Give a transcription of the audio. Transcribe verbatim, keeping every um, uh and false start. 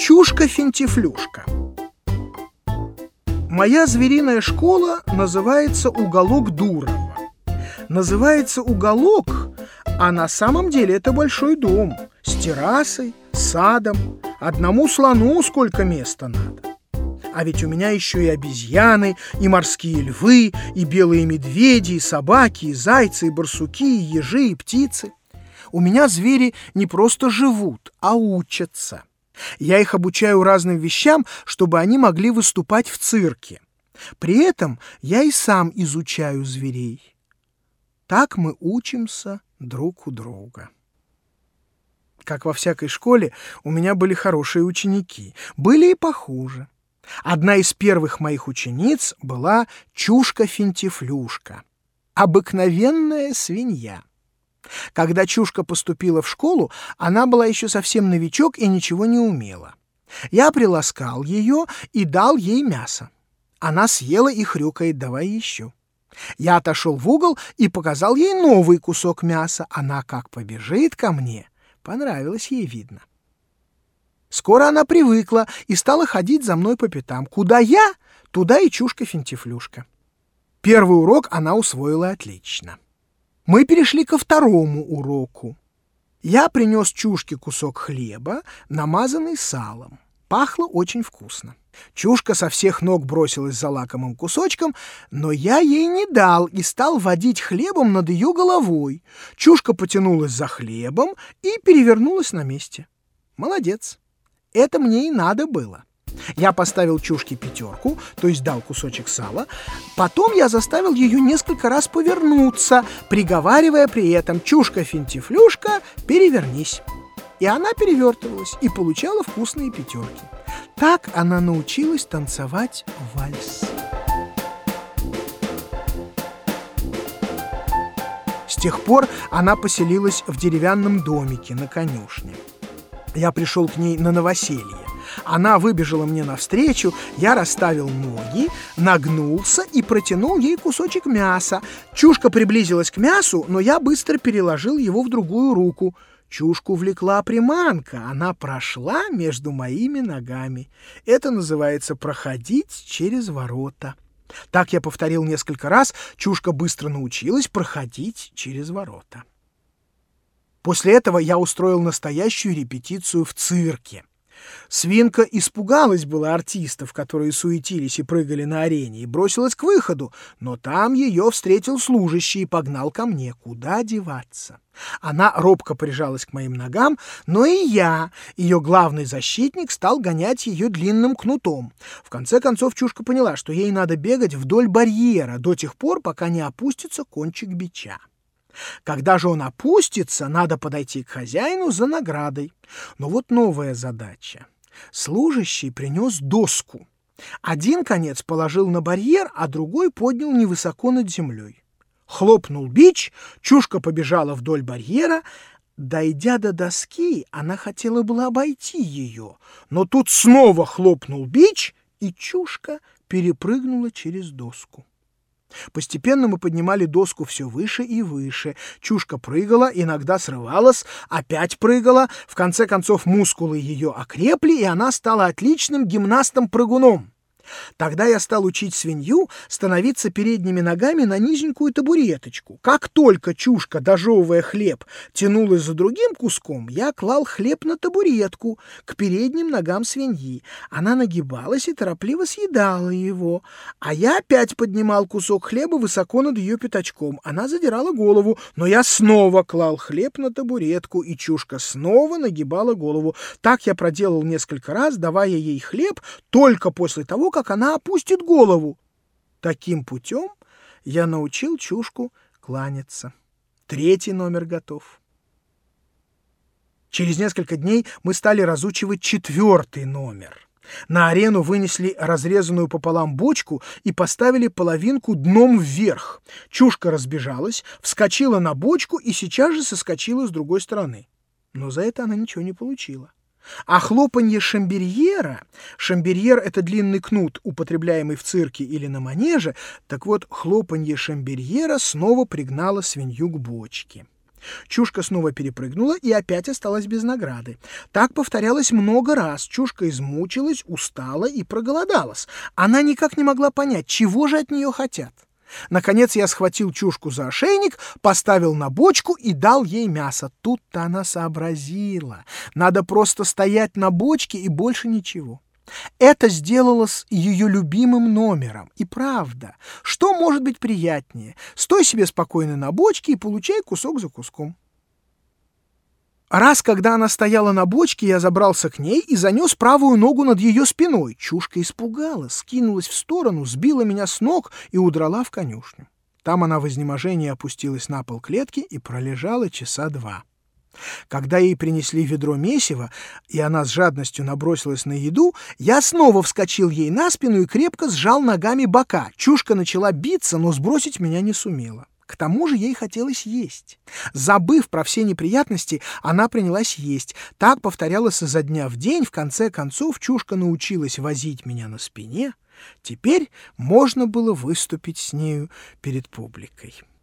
Чушка-финтифлюшка. Моя звериная школа называется «Уголок Дурова». Называется «Уголок», а на самом деле это большой дом с террасой, садом. Одному слону сколько места надо. А ведь у меня еще и обезьяны, и морские львы, и белые медведи, и собаки, и зайцы, и барсуки, и ежи, и птицы. У меня звери не просто живут, а учатся. Я их обучаю разным вещам, чтобы они могли выступать в цирке. При этом я и сам изучаю зверей. Так мы учимся друг у друга. Как во всякой школе, у меня были хорошие ученики, были и похуже. Одна из первых моих учениц была Чушка-финтифлюшка, обыкновенная свинья. Когда Чушка поступила в школу, она была еще совсем новичок и ничего не умела. Я приласкал ее и дал ей мясо. Она съела и хрюкает: «Давай еще». Я отошел в угол и показал ей новый кусок мяса. Она как побежит ко мне. Понравилось ей, видно. Скоро она привыкла и стала ходить за мной по пятам. Куда я, туда и Чушка-финтифлюшка. Первый урок она усвоила отлично. Мы перешли ко второму уроку. Я принес Чушке кусок хлеба, намазанный салом. Пахло очень вкусно. Чушка со всех ног бросилась за лакомым кусочком, но я ей не дал и стал водить хлебом над ее головой. Чушка потянулась за хлебом и перевернулась на месте. Молодец. Это мне и надо было. Я поставил Чушке пятерку, то есть дал кусочек сала. Потом я заставил ее несколько раз повернуться, приговаривая при этом: «Чушка-финтифлюшка, перевернись». И она перевертывалась и получала вкусные пятерки. Так она научилась танцевать вальс. С тех пор она поселилась в деревянном домике на конюшне. Я пришел к ней на новоселье. Она выбежала мне навстречу, я расставил ноги, нагнулся и протянул ей кусочек мяса. Чушка приблизилась к мясу, но я быстро переложил его в другую руку. Чушку влекла приманка, она прошла между моими ногами. Это называется проходить через ворота. Так я повторил несколько раз, Чушка быстро научилась проходить через ворота. После этого я устроил настоящую репетицию в цирке. Свинка испугалась было артистов, которые суетились и прыгали на арене, и бросилась к выходу, но там ее встретил служащий и погнал ко мне. Куда деваться? Она робко прижалась к моим ногам, но и я, ее главный защитник, стал гонять ее длинным кнутом. В конце концов Чушка поняла, что ей надо бегать вдоль барьера до тех пор, пока не опустится кончик бича. Когда же он опустится, надо подойти к хозяину за наградой. Но вот новая задача. Служащий принес доску. Один конец положил на барьер, а другой поднял невысоко над землей. Хлопнул бич, Чушка побежала вдоль барьера. Дойдя до доски, она хотела было обойти ее, но тут снова хлопнул бич, и Чушка перепрыгнула через доску. Постепенно мы поднимали доску все выше и выше. Чушка прыгала, иногда срывалась, опять прыгала. В конце концов мускулы ее окрепли, и она стала отличным гимнастом-прыгуном. Тогда я стал учить свинью становиться передними ногами на низенькую табуреточку. Как только Чушка, дожевывая хлеб, тянулась за другим куском, я клал хлеб на табуретку к передним ногам свиньи. Она нагибалась и торопливо съедала его, а я опять поднимал кусок хлеба высоко над ее пятачком. Она задирала голову, но я снова клал хлеб на табуретку, и Чушка снова нагибала голову. Так я проделал несколько раз, давая ей хлеб только после того, как она опустит голову. Таким путем я научил Чушку кланяться. Третий номер готов. Через несколько дней мы стали разучивать четвертый номер. На арену вынесли разрезанную пополам бочку и поставили половинку дном вверх. Чушка разбежалась, вскочила на бочку и сейчас же соскочила с другой стороны. Но за это она ничего не получила. А хлопанье шамберьера, шамберьер — это длинный кнут, употребляемый в цирке или на манеже, так вот, хлопанье шамберьера снова пригнало свинью к бочке. Чушка снова перепрыгнула и опять осталась без награды. Так повторялось много раз. Чушка измучилась, устала и проголодалась. Она никак не могла понять, чего же от нее хотят. Наконец я схватил Чушку за ошейник, поставил на бочку и дал ей мясо. Тут-то она сообразила. Надо просто стоять на бочке и больше ничего. Это сделалось ее любимым номером. И правда, что может быть приятнее? Стой себе спокойно на бочке и получай кусок за куском. Раз, когда она стояла на бочке, я забрался к ней и занес правую ногу над ее спиной. Чушка испугалась, скинулась в сторону, сбила меня с ног и удрала в конюшню. Там она в изнеможении опустилась на пол клетки и пролежала часа два. Когда ей принесли ведро месива, и она с жадностью набросилась на еду, я снова вскочил ей на спину и крепко сжал ногами бока. Чушка начала биться, но сбросить меня не сумела. К тому же ей хотелось есть. Забыв про все неприятности, она принялась есть. Так повторялось изо дня в день. В конце концов Чушка научилась возить меня на спине. Теперь можно было выступить с нею перед публикой.